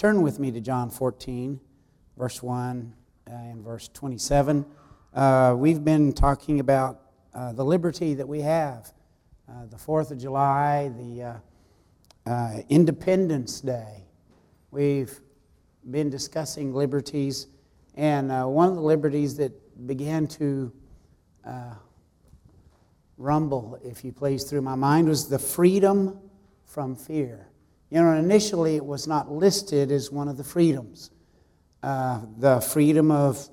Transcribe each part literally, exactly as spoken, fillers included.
Turn with me to John fourteen, verse one uh, and verse twenty-seven. Uh, we've been talking about uh, the liberty that we have. Uh, the fourth of July, the uh, uh, Independence Day. We've been discussing liberties, and uh, one of the liberties that began to uh, rumble, if you please, through my mind was the freedom from fear. You know, initially it was not listed as one of the freedoms. Uh, the freedom of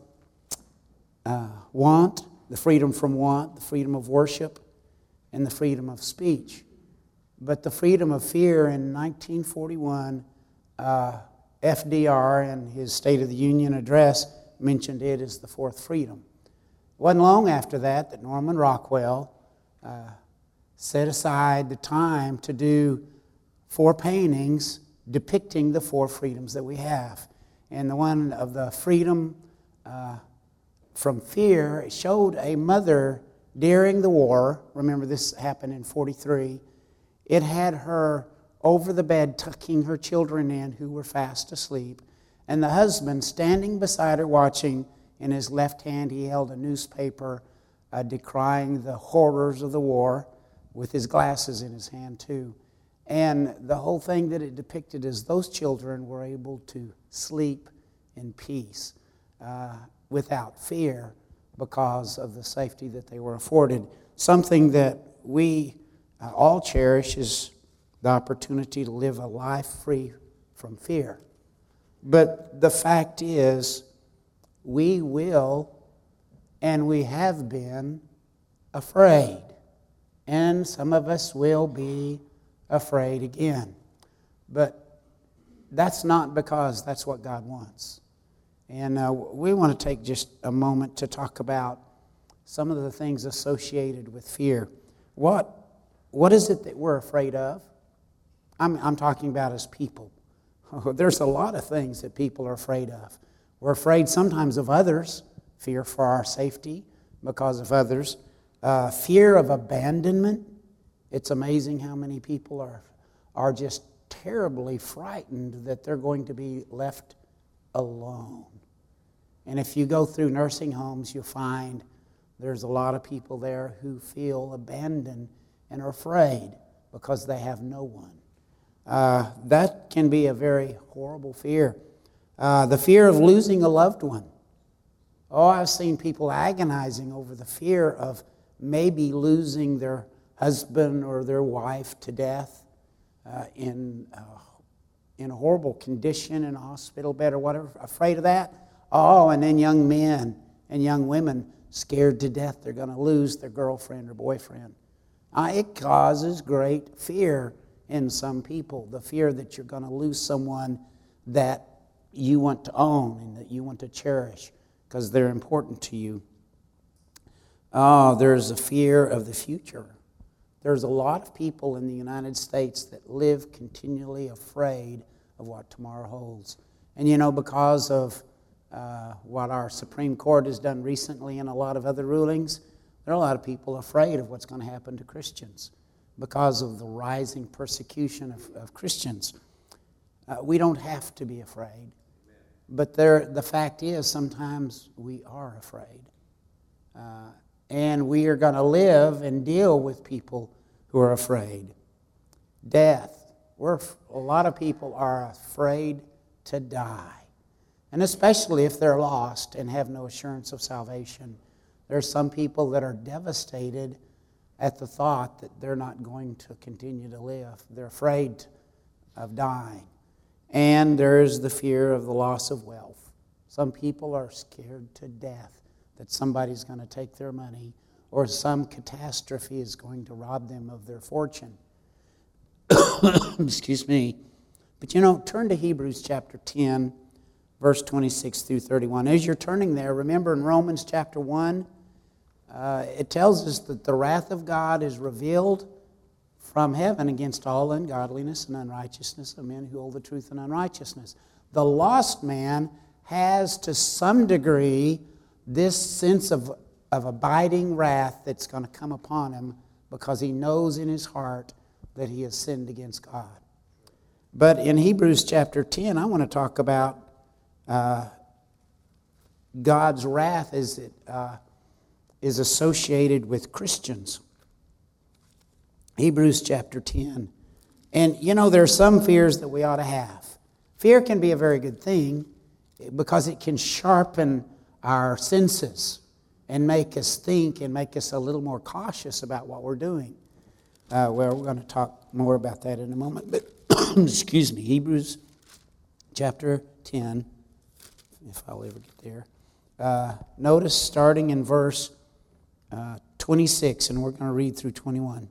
uh, want, the freedom from want, the freedom of worship, and the freedom of speech. But the freedom of fear in nineteen forty-one, uh, F D R in his State of the Union address mentioned it as the fourth freedom. It wasn't long after that that Norman Rockwell uh, set aside the time to do four paintings depicting the four freedoms that we have. And the one of the freedom uh, from fear showed a mother during the war. Remember, this happened in forty-three. It had her over the bed tucking her children in who were fast asleep, and the husband standing beside her watching. In his left hand he held a newspaper uh, decrying the horrors of the war, with his glasses in his hand too. And the whole thing that it depicted is those children were able to sleep in peace uh, without fear because of the safety that they were afforded. Something that we uh, all cherish is the opportunity to live a life free from fear. But the fact is, we will and we have been afraid. And some of us will be afraid again. But that's not because that's what God wants. And uh, we want to take just a moment to talk about some of the things associated with fear. What, what is it that we're afraid of? I'm, I'm talking about as people. There's a lot of things that people are afraid of. We're afraid sometimes of others, fear for our safety because of others, uh, fear of abandonment. It's amazing how many people are, are just terribly frightened that they're going to be left alone. And if you go through nursing homes, you'll find there's a lot of people there who feel abandoned and are afraid because they have no one. Uh, that can be a very horrible fear. Uh, the fear of losing a loved one. Oh, I've seen people agonizing over the fear of maybe losing their husband or their wife to death uh, in, uh, in a horrible condition in a hospital bed or whatever, afraid of that. Oh, and then young men and young women scared to death they're going to lose their girlfriend or boyfriend. Uh, it causes great fear in some people, the fear that you're going to lose someone that you want to own and that you want to cherish because they're important to you. Oh, there's a fear of the future. There's a lot of people in the United States that live continually afraid of what tomorrow holds. And you know, because of uh, what our Supreme Court has done recently and a lot of other rulings, there are a lot of people afraid of what's going to happen to Christians because of the rising persecution of, of Christians. Uh, we don't have to be afraid. But there, the fact is, sometimes we are afraid. Uh, and we are going to live and deal with people who are afraid. Death. We're, a lot of people are afraid to die. And especially if they're lost and have no assurance of salvation. There are some people that are devastated at the thought that they're not going to continue to live. They're afraid of dying. And there's the fear of the loss of wealth. Some people are scared to death that somebody's going to take their money or some catastrophe is going to rob them of their fortune. Excuse me. But you know, turn to Hebrews chapter ten, verse twenty-six through thirty-one. As you're turning there, remember in Romans chapter one, uh, it tells us that the wrath of God is revealed from heaven against all ungodliness and unrighteousness of men who hold the truth in unrighteousness. The lost man has to some degree this sense of, of abiding wrath that's going to come upon him because he knows in his heart that he has sinned against God. But in Hebrews chapter ten, I want to talk about uh, God's wrath as it uh, is associated with Christians. Hebrews chapter ten. And, you know, there are some fears that we ought to have. Fear can be a very good thing because it can sharpen our senses and make us think and make us a little more cautious about what we're doing. Uh, well, we're going to talk more about that in a moment. But, excuse me, Hebrews chapter ten, if I'll ever get there. Uh, notice starting in verse uh, twenty-six, and we're going to read through twenty-one.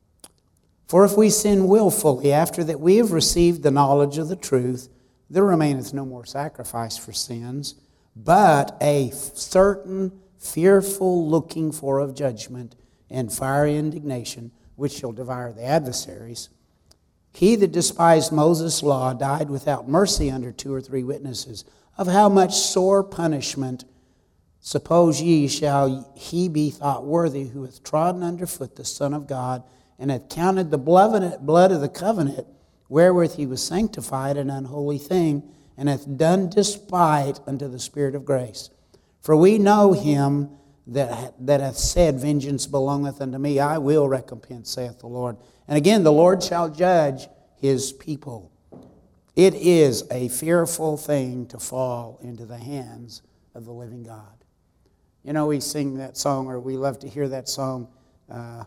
For if we sin willfully after that we have received the knowledge of the truth, there remaineth no more sacrifice for sins, but a certain fearful looking for of judgment and fiery indignation, which shall devour the adversaries. He that despised Moses' law died without mercy under two or three witnesses. Of how much sore punishment, suppose ye, shall he be thought worthy who hath trodden under foot the Son of God, and hath counted the blood of the covenant wherewith he was sanctified an unholy thing, and hath done despite unto the Spirit of grace. For we know him that, that hath said, Vengeance belongeth unto me, I will recompense, saith the Lord. And again, the Lord shall judge his people. It is a fearful thing to fall into the hands of the living God. You know, we sing that song, or we love to hear that song, uh,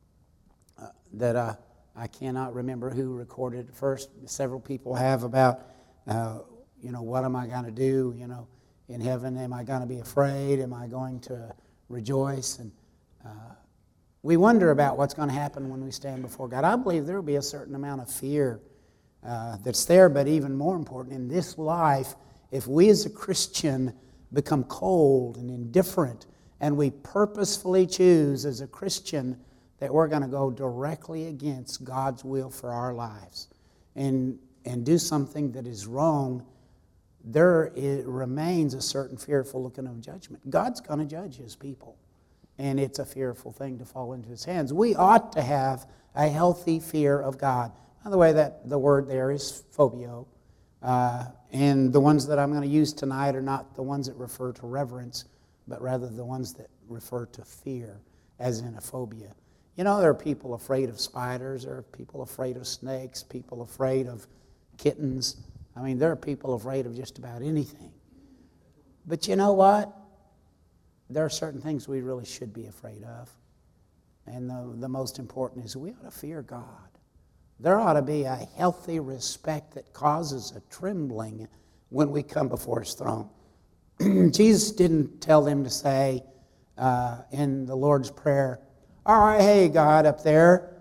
uh, that uh, I cannot remember who recorded it first. Several people have about, uh, you know, what am I going to do? You know, in heaven, am I going to be afraid? Am I going to rejoice? And uh, we wonder about what's going to happen when we stand before God. I believe there will be a certain amount of fear uh, that's there, but even more important, in this life, if we as a Christian become cold and indifferent, and we purposefully choose as a Christian that we're going to go directly against God's will for our lives and, and do something that is wrong, there it remains a certain fearful looking of judgment. God's going to judge his people, and it's a fearful thing to fall into his hands. We ought to have a healthy fear of God. By the way, that the word there is phobio. Uh, and the ones that I'm going to use tonight are not the ones that refer to reverence, but rather the ones that refer to fear, as in a phobia. You know, there are people afraid of spiders, there are people afraid of snakes, people afraid of kittens. I mean, there are people afraid of just about anything. But you know what? There are certain things we really should be afraid of. And the, the most important is we ought to fear God. There ought to be a healthy respect that causes a trembling when we come before his throne. Jesus didn't tell them to say uh, in the Lord's Prayer, all right, hey, God up there,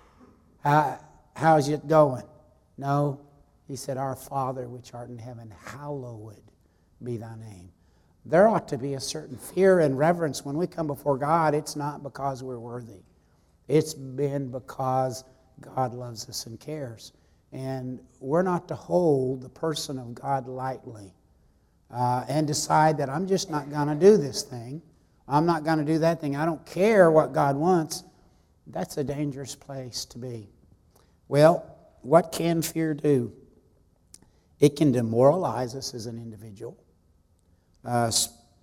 how, how's it going? No, he said, Our Father which art in heaven, hallowed be thy name. There ought to be a certain fear and reverence when we come before God. It's not because we're worthy. It's been because God loves us and cares. And we're not to hold the person of God lightly uh, and decide that I'm just not going to do this thing. I'm not going to do that thing. I don't care what God wants. That's a dangerous place to be. Well, what can fear do? It can demoralize us as an individual. Uh,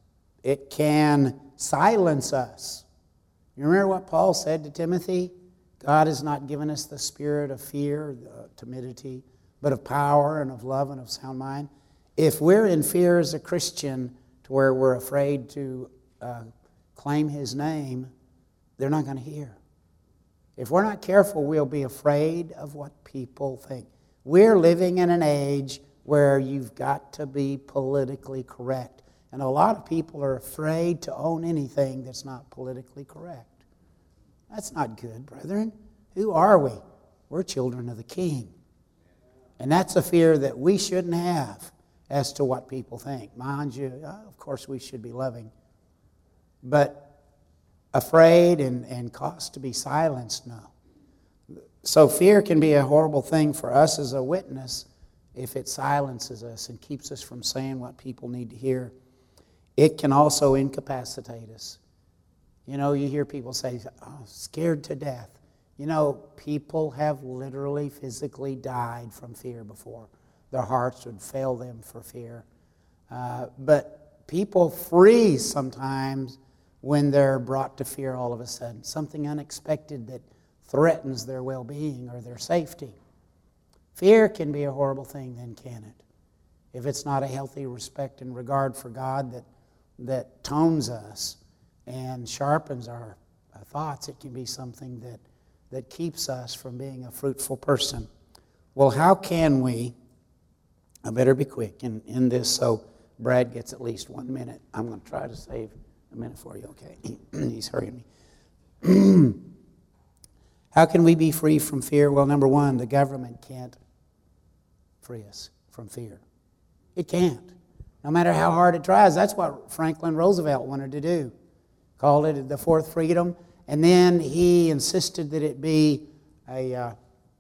it can silence us. You remember what Paul said to Timothy? God has not given us the spirit of fear, uh, timidity, but of power and of love and of sound mind. If we're in fear as a Christian to where we're afraid to uh, claim his name, they're not going to hear. If we're not careful, we'll be afraid of what people think. We're living in an age where you've got to be politically correct. And a lot of people are afraid to own anything that's not politically correct. That's not good, brethren. Who are we? We're children of the King. And that's a fear that we shouldn't have as to what people think. Mind you, of course we should be loving. But afraid and, and caused to be silenced, no. So fear can be a horrible thing for us as a witness if it silences us and keeps us from saying what people need to hear. It can also incapacitate us. You know, you hear people say, oh, scared to death. You know, people have literally, physically died from fear before. Their hearts would fail them for fear. Uh, but people freeze sometimes when they're brought to fear all of a sudden. Something unexpected that threatens their well-being or their safety. Fear can be a horrible thing then, can it? If it's not a healthy respect and regard for God that, that tones us and sharpens our uh, thoughts, it can be something that, that keeps us from being a fruitful person. Well, how can we, I better be quick in, in this so Brad gets at least one minute. I'm going to try to save a minute for you, okay? He's hurrying me. How can we be free from fear? Well, number one, the government can't free us from fear. It can't. No matter how hard it tries. That's what Franklin Roosevelt wanted to do. Called it the fourth freedom. And then he insisted that it be a, uh,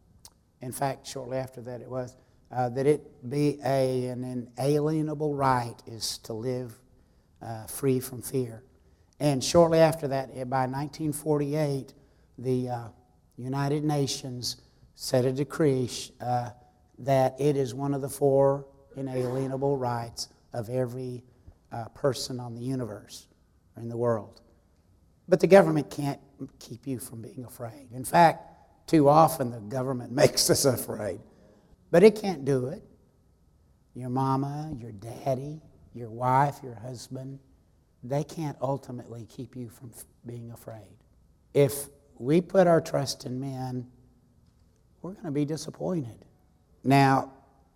in fact, shortly after that it was, uh, that it be a, an inalienable right is to live uh, free from fear. And shortly after that, by nineteen forty-eight, the uh, United Nations set a decree uh, that it is one of the four inalienable rights of every uh, person on the universe or in the world. But the government can't keep you from being afraid. In fact, too often the government makes us afraid. But it can't do it. Your mama, your daddy, your wife, your husband, they can't ultimately keep you from being afraid. If we put our trust in men, we're going to be disappointed. Now,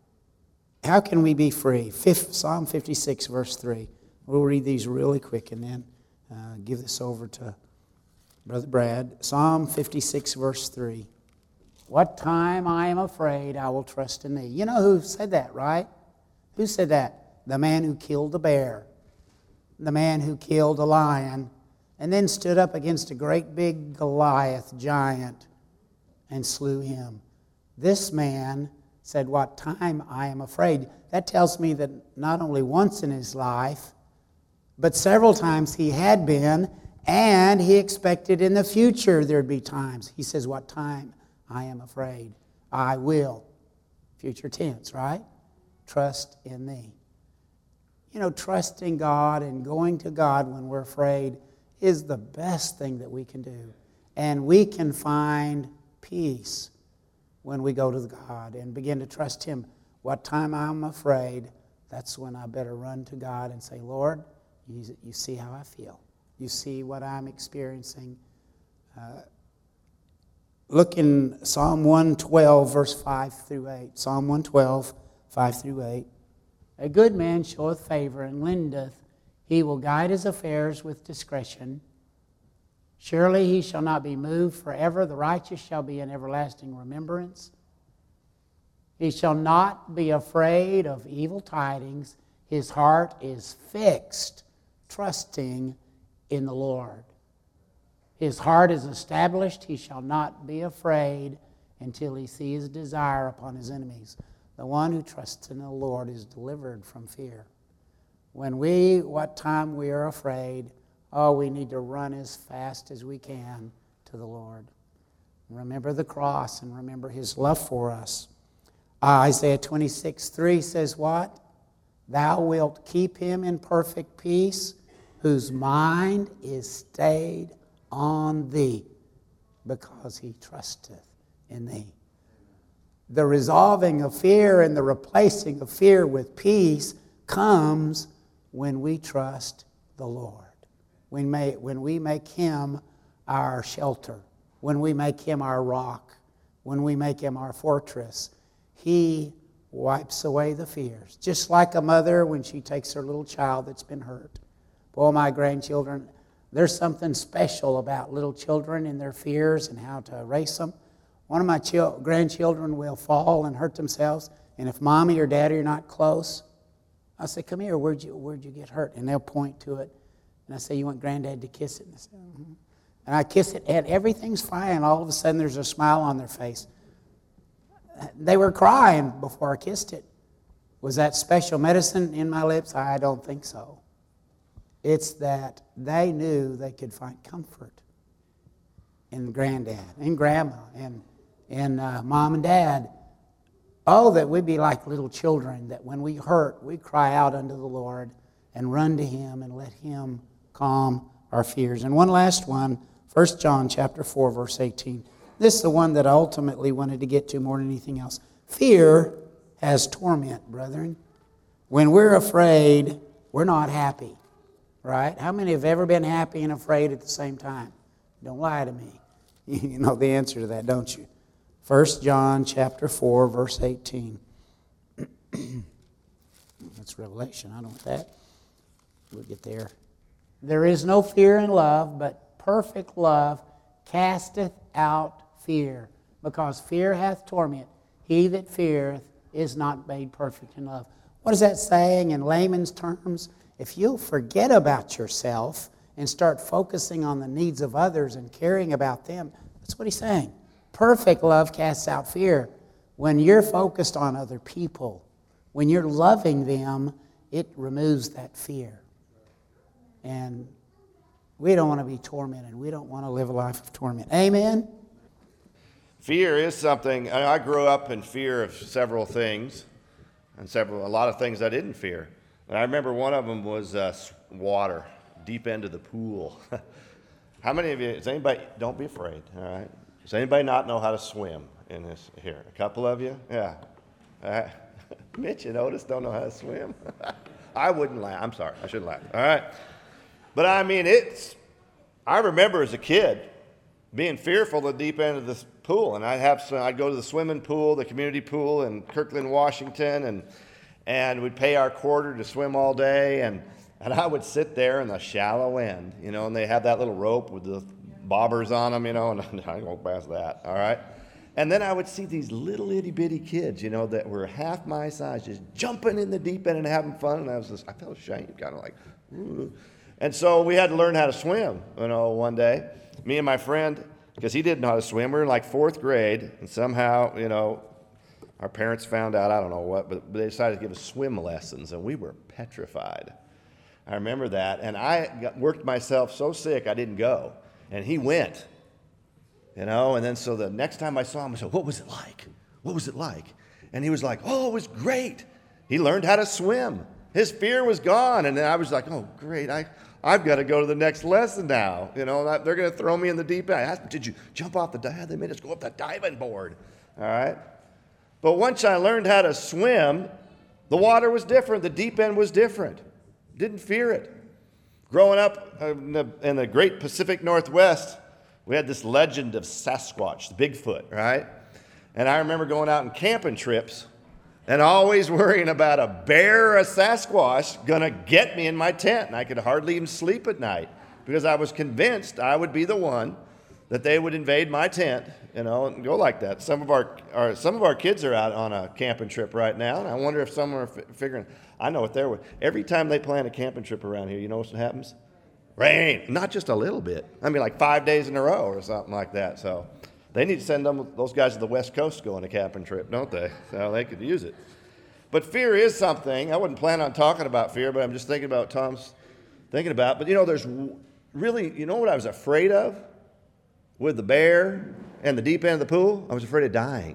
how can we be free? Fifth, Psalm fifty-six, verse three. We'll read these really quick and then uh, give this over to Brother Brad. Psalm fifty-six, verse three. What time I am afraid, I will trust in thee. You know who said that, right? Who said that? The man who killed the bear. The man who killed a lion and then stood up against a great big Goliath giant and slew him. This man said, what time I am afraid. That tells me that not only once in his life, but several times he had been, and he expected in the future there'd be times. He says, what time I am afraid. I will. Future tense, right? Trust in thee. You know, trusting God and going to God when we're afraid is the best thing that we can do. And we can find peace when we go to God and begin to trust Him. What time I'm afraid, that's when I better run to God and say, Lord, you, you see how I feel. You see what I'm experiencing. Uh, look in Psalm one twelve, verse five through eight. Psalm one twelve, five through eight. A good man showeth favor and lendeth. He will guide his affairs with discretion. Surely he shall not be moved forever. The righteous shall be in everlasting remembrance. He shall not be afraid of evil tidings. His heart is fixed, trusting in the Lord. His heart is established. He shall not be afraid until he see his desire upon his enemies. The one who trusts in the Lord is delivered from fear. When we, what time we are afraid, oh, we need to run as fast as we can to the Lord. Remember the cross and remember His love for us. Uh, Isaiah twenty-six, three says what? Thou wilt keep him in perfect peace, whose mind is stayed on thee, because he trusteth in thee. The resolving of fear and the replacing of fear with peace comes when we trust the Lord. When, may, when we make Him our shelter, when we make Him our rock, when we make Him our fortress, He wipes away the fears. Just like a mother when she takes her little child that's been hurt. Boy, my grandchildren, there's something special about little children and their fears and how to erase them. One of my chil- grandchildren will fall and hurt themselves, and if mommy or daddy are not close, I'll say, come here, where'd you, where'd you get hurt? And they'll point to it. And I say, you want granddad to kiss it? And, I say, mm-hmm. And I kiss it, and everything's fine. All of a sudden, there's a smile on their face. They were crying before I kissed it. Was that special medicine in my lips? I don't think so. It's that they knew they could find comfort and granddad and grandma and, and uh, mom and dad. Oh, that we'd be like little children, that when we hurt, we cry out unto the Lord and run to Him and let Him calm our fears. And one last one, First John chapter four, verse eighteen. This is the one that I ultimately wanted to get to more than anything else. Fear has torment, brethren. When we're afraid, we're not happy, right? How many have ever been happy and afraid at the same time? Don't lie to me. You know the answer to that, don't you? First John chapter four, verse eighteen. That's Revelation. I know that. We'll get there. There is no fear in love, but perfect love casteth out fear, because fear hath torment. He that feareth is not made perfect in love. What is that saying in layman's terms? If you'll forget about yourself and start focusing on the needs of others and caring about them, that's what he's saying. Perfect love casts out fear. When you're focused on other people, when you're loving them, it removes that fear. And we don't want to be tormented. We don't want to live a life of torment. Amen? Fear is something. I grew up in fear of several things, and several a lot of things I didn't fear. And I remember one of them was uh, water, deep end of the pool. How many of you, does anybody, don't be afraid, all right? Does anybody not know how to swim in this here? A couple of you? Yeah. Uh, Mitch and Otis don't know how to swim. I wouldn't laugh. I'm sorry. I shouldn't laugh. All right. But I mean, it's, I remember as a kid being fearful of the deep end of this pool. And I'd have some, I'd go to the swimming pool, the community pool in Kirkland, Washington, and and we'd pay our quarter to swim all day. And, and I would sit there in the shallow end, you know, and they have that little rope with the bobbers on them, you know, and I won't pass that, all right? And then I would see these little itty-bitty kids, you know, that were half my size, just jumping in the deep end and having fun, and I was just, I felt ashamed, kind of like, ooh. And so we had to learn how to swim, you know, one day. Me and my friend, because he didn't know how to swim, we were in like fourth grade, and somehow, you know, our parents found out, I don't know what, but they decided to give us swim lessons, and we were petrified. I remember that, and I got, worked myself so sick I didn't go. And he went, you know, and then so the next time I saw him, I said, what was it like? What was it like? And he was like, oh, it was great. He learned how to swim. His fear was gone. And then I was like, oh, great. I, I've got to go to the next lesson now. You know, they're going to throw me in the deep end. I asked, did you jump off the dive? They made us go up the diving board. All right. But once I learned how to swim, the water was different. The deep end was different. Didn't fear it. Growing up in the, in the great Pacific Northwest, we had this legend of Sasquatch, the Bigfoot, right? And I remember going out on camping trips and always worrying about a bear or a Sasquatch going to get me in my tent. And I could hardly even sleep at night because I was convinced I would be the one that they would invade my tent, you know, and go like that. Some of our, our some of our kids are out on a camping trip right now, and I wonder if some are f- figuring, I know what they're, every time they plan a camping trip around here, you know what happens? Rain, not just a little bit. I mean, like five days in a row or something like that. So they need to send them, those guys to the West Coast go on a camping trip, don't they? So they could use it. But fear is something. I wouldn't plan on talking about fear, but I'm just thinking about Tom's thinking about. But, you know, there's really, you know what I was afraid of with the bear and the deep end of the pool? I was afraid of dying.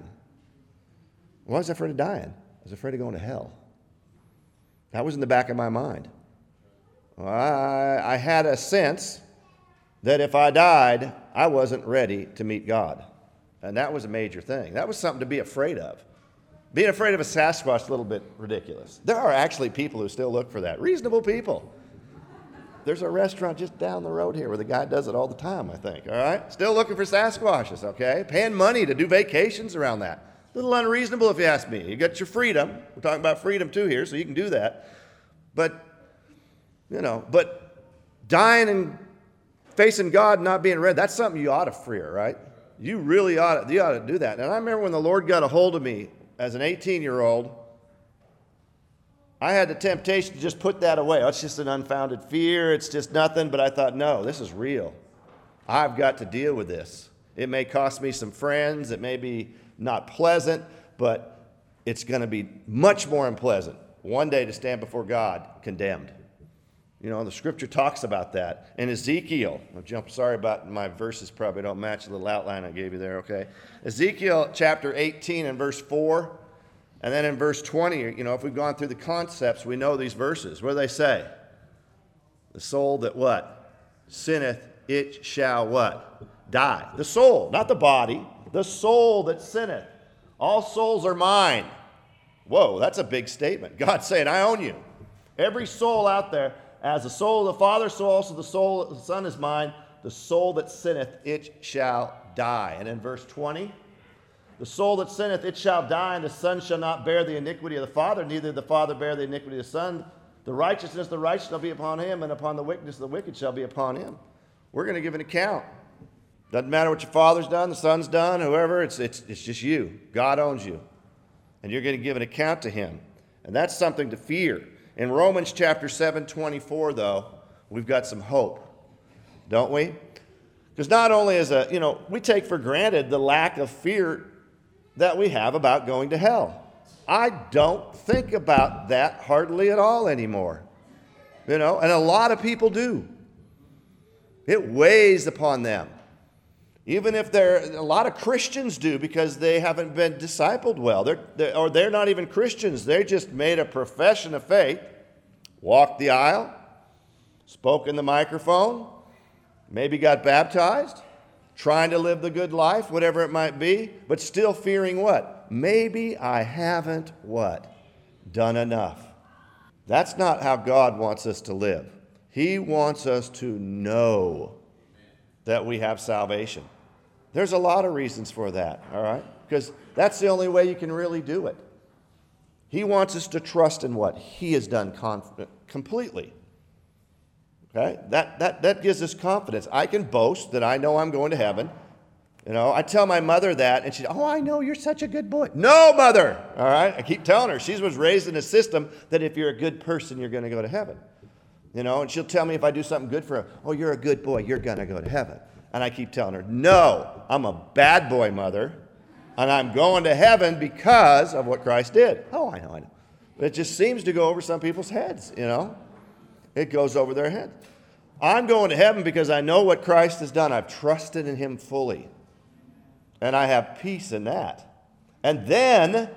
Why was I afraid of dying? I was afraid of going to hell. That was in the back of my mind. I, I had a sense that if I died, I wasn't ready to meet God. And that was a major thing. That was something to be afraid of. Being afraid of a Sasquatch is a little bit ridiculous. There are actually people who still look for that. Reasonable people. There's a restaurant just down the road here where the guy does it all the time, I think, all right? Still looking for Sasquatches, okay? Paying money to do vacations around that. A little unreasonable if you ask me. You got your freedom. We're talking about freedom too here, so you can do that. But, you know, but dying and facing God and not being ready, that's something you ought to fear, right? You really ought to, you ought to do that. And I remember when the Lord got a hold of me as an eighteen-year-old, I had the temptation to just put that away. Oh, it's just an unfounded fear. It's just nothing. But I thought, no, this is real. I've got to deal with this. It may cost me some friends. It may be not pleasant, but it's going to be much more unpleasant one day to stand before God condemned. You know, the scripture talks about that. In Ezekiel, I'll jump, sorry about my verses probably don't match the little outline I gave you there, okay? Ezekiel chapter eighteen and verse four, and then in verse twenty, you know, if we've gone through the concepts, we know these verses. What do they say? The soul that what? Sinneth, it shall what? Die. The soul, not the body. The soul that sinneth. All souls are mine. Whoa, that's a big statement. God's saying, I own you. Every soul out there, as the soul of the Father, so also the soul of the Son is mine. The soul that sinneth, it shall die. And in verse twenty, the soul that sinneth, it shall die, and the Son shall not bear the iniquity of the Father, neither the Father bear the iniquity of the Son. The righteousness of the righteous shall be upon him, and upon the wickedness of the wicked shall be upon him. We're going to give an account. Doesn't matter what your father's done, the son's done, whoever, it's, it's, it's just you. God owns you. And you're going to give an account to him. And that's something to fear. In Romans chapter seven twenty-four, though, we've got some hope, don't we? Because not only is a, you know, we take for granted the lack of fear that we have about going to hell. I don't think about that hardly at all anymore. You know, and a lot of people do. It weighs upon them. Even if they're, a lot of Christians do because they haven't been discipled well. They're, they're, or they're not even Christians. They just made a profession of faith, walked the aisle, spoke in the microphone, maybe got baptized, trying to live the good life, whatever it might be, but still fearing what? Maybe I haven't what? Done enough. That's not how God wants us to live. He wants us to know that we have salvation. There's a lot of reasons for that, all right? Because that's the only way you can really do it. He wants us to trust in what he has done conf- completely. Okay? That, that, that gives us confidence. I can boast that I know I'm going to heaven. You know, I tell my mother that, and she, oh, I know, you're such a good boy. No, mother, all right? I keep telling her. She was raised in a system that if you're a good person, you're going to go to heaven. You know, and she'll tell me if I do something good for her, oh, you're a good boy, you're going to go to heaven. And I keep telling her, no, I'm a bad boy, mother, and I'm going to heaven because of what Christ did. Oh, I know, I know. But it just seems to go over some people's heads, you know. It goes over their heads. I'm going to heaven because I know what Christ has done. I've trusted in him fully. And I have peace in that. And then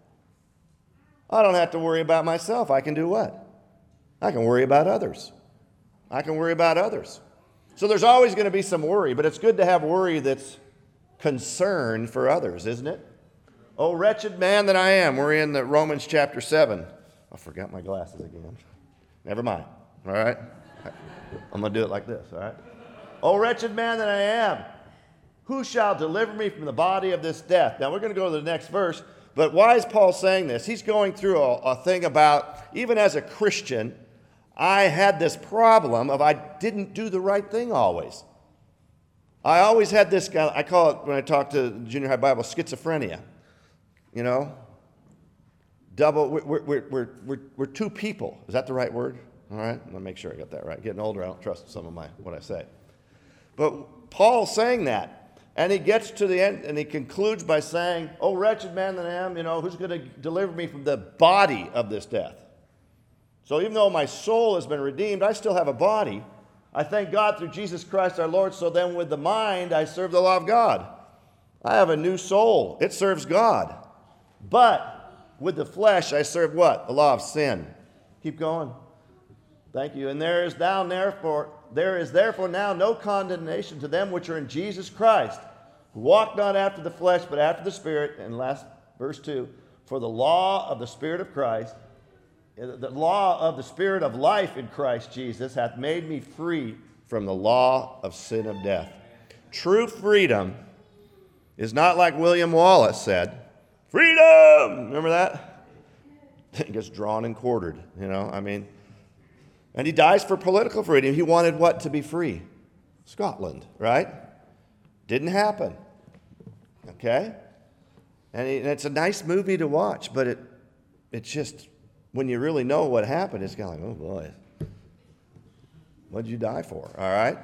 I don't have to worry about myself. I can do what? I can worry about others. I can worry about others. So there's always going to be some worry, but it's good to have worry that's concern for others, isn't it? Oh, wretched man that I am. We're in the Romans chapter seven. I forgot my glasses again. Never mind. All right? I'm going to do it like this, all right? Oh, wretched man that I am. Who shall deliver me from the body of this death? Now, we're going to go to the next verse, but why is Paul saying this? He's going through a, a thing about, even as a Christian, I had this problem of I didn't do the right thing always. I always had this, I call it, when I talk to junior high Bible, schizophrenia. You know? Double, we're, we're, we're, we're, we're two people. Is that the right word? All right? I'm going to make sure I got that right. Getting older, I don't trust some of my what I say. But Paul's saying that. And he gets to the end, and he concludes by saying, oh, wretched man that I am, you know, who's going to deliver me from the body of this death? So even though my soul has been redeemed, I still have a body. I thank God through Jesus Christ our Lord, so then with the mind, I serve the law of God. I have a new soul. It serves God. But with the flesh, I serve what? The law of sin. Keep going. Thank you. And there is now, therefore, there is therefore now no condemnation to them which are in Jesus Christ, who walk not after the flesh, but after the Spirit. And last, verse two, for the law of the Spirit of Christ, the law of the Spirit of life in Christ Jesus hath made me free from the law of sin of death. True freedom is not like William Wallace said, freedom! Remember that? It gets drawn and quartered, you know, I mean. And he dies for political freedom. He wanted what to be free? Scotland, right? Didn't happen. Okay? And, he, and it's a nice movie to watch, but it it's just, when you really know what happened, it's kind of like, oh boy, what'd you die for? All right?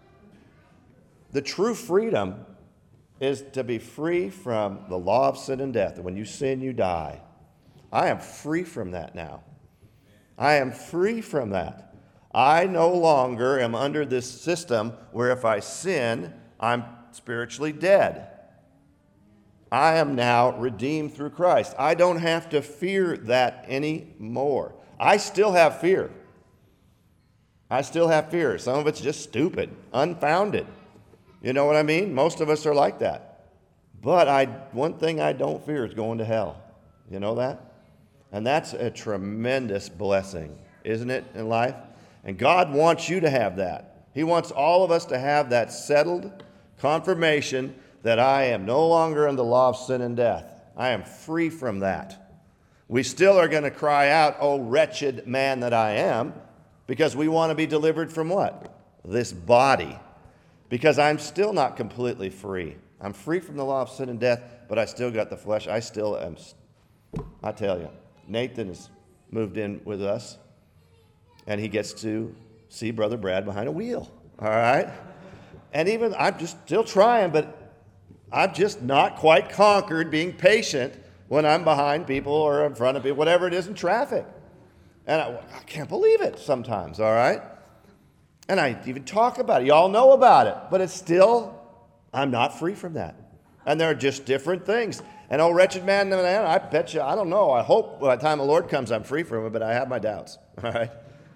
The true freedom is to be free from the law of sin and death. When you sin, you die. I am free from that now. I am free from that. I no longer am under this system where if I sin, I'm spiritually dead. I am now redeemed through Christ. I don't have to fear that anymore. I still have fear. I still have fear. Some of it's just stupid, unfounded. You know what I mean? Most of us are like that. But I, one thing I don't fear is going to hell. You know that? And that's a tremendous blessing, isn't it, in life? And God wants you to have that. He wants all of us to have that settled confirmation that I am no longer in the law of sin and death. I am free from that. We still are going to cry out, "Oh, wretched man that I am," because we want to be delivered from what? This body. Because I'm still not completely free. I'm free from the law of sin and death, but I still got the flesh. I still am. I tell you, Nathan has moved in with us, and he gets to see Brother Brad behind a wheel, all right? And even, I'm just still trying, but I'm just not quite conquered being patient when I'm behind people or in front of people, whatever it is in traffic. And I, I can't believe it sometimes, all right? And I even talk about it. Y'all know about it. But it's still, I'm not free from that. And there are just different things. And oh, wretched man, I bet you, I don't know. I hope by the time the Lord comes, I'm free from it, but I have my doubts, all right?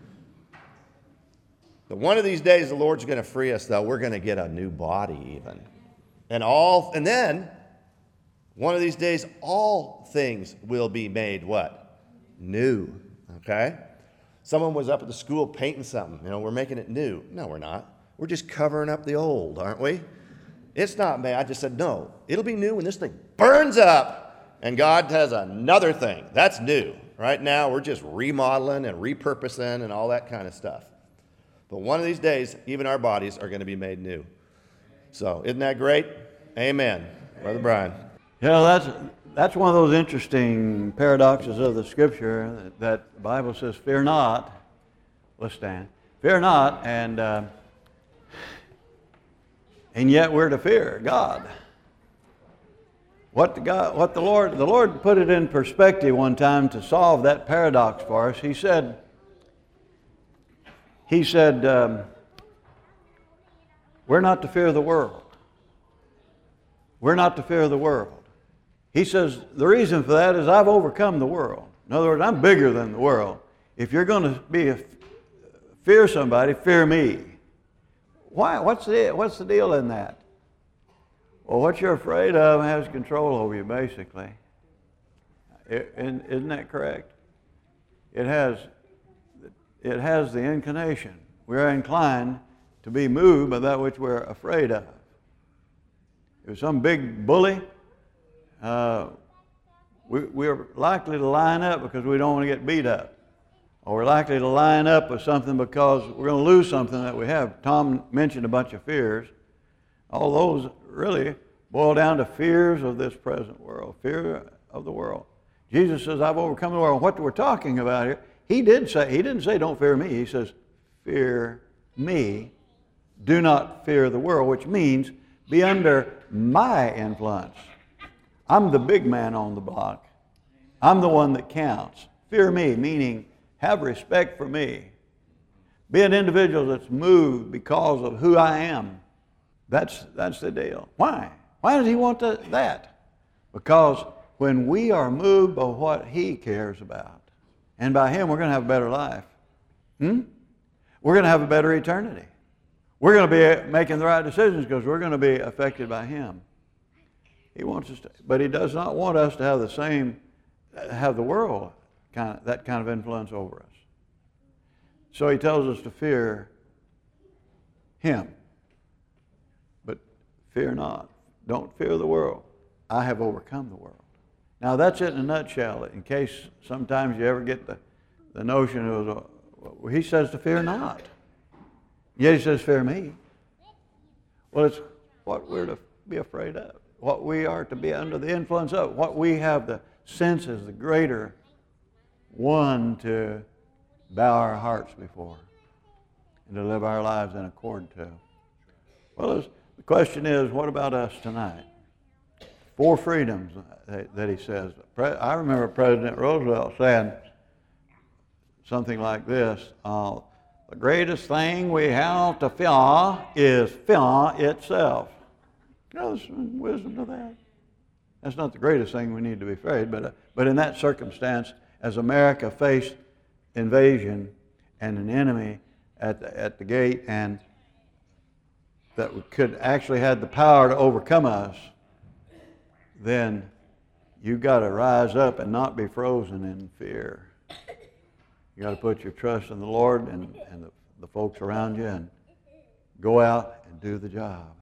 But one of these days, the Lord's going to free us, though. We're going to get a new body even. And all, and then, one of these days, all things will be made what? New, okay? Someone was up at the school painting something. You know, we're making it new. No, we're not. We're just covering up the old, aren't we? It's not made. I just said, no, it'll be new when this thing burns up and God has another thing. That's new. Right now, we're just remodeling and repurposing and all that kind of stuff. But one of these days, even our bodies are going to be made new. So, isn't that great? Amen. Brother Brian. You know, that's, that's one of those interesting paradoxes of the Scripture that, that the Bible says, fear not. Let's stand. Fear not, and uh, and yet we're to fear God. What the God, what the Lord, the Lord put it in perspective one time to solve that paradox for us. He said, He said, um, we're not to fear the world. We're not to fear the world. He says, the reason for that is I've overcome the world. In other words, I'm bigger than the world. If you're going to be a, fear somebody, fear me. Why? What's the, what's the deal in that? Well, what you're afraid of has control over you, basically. It, isn't that correct? It has, it has the inclination. We're inclined to be moved by that which we're afraid of. If some big bully, uh, we, we're likely to line up because we don't want to get beat up. Or we're likely to line up with something because we're going to lose something that we have. Tom mentioned a bunch of fears. All those really boil down to fears of this present world, fear of the world. Jesus says, I've overcome the world. What we're talking about here, he did say, he didn't say don't fear me. He says, fear me. Do not fear the world, which means be under my influence. I'm the big man on the block. I'm the one that counts. Fear me, meaning have respect for me. Be an individual that's moved because of who I am. That's, that's the deal. Why? Why does he want to, that? Because when we are moved by what he cares about, and by him we're going to have a better life. Hmm? We're going to have a better eternity. We're going to be making the right decisions because we're going to be affected by him. He wants us to, but he does not want us to have the same, have the world kind of, that kind of influence over us. So he tells us to fear him. But fear not. Don't fear the world. I have overcome the world. Now that's it in a nutshell. In case sometimes you ever get the, the notion of, well, he says to fear not. Yet he says, fear me. Well, it's what we're to be afraid of, what we are to be under the influence of, what we have the sense is the greater one to bow our hearts before and to live our lives in accord to. Well, the question is, what about us tonight? Four freedoms that he says. I remember President Roosevelt saying something like this, uh, The greatest thing we have to fear is fear itself. You know, there's some wisdom to that. That's not the greatest thing we need to be afraid, but, uh, but in that circumstance, as America faced invasion and an enemy at the, at the gate, and that could actually had the power to overcome us, then you've got to rise up and not be frozen in fear. You got to put your trust in the Lord and, and the, the folks around you and go out and do the job.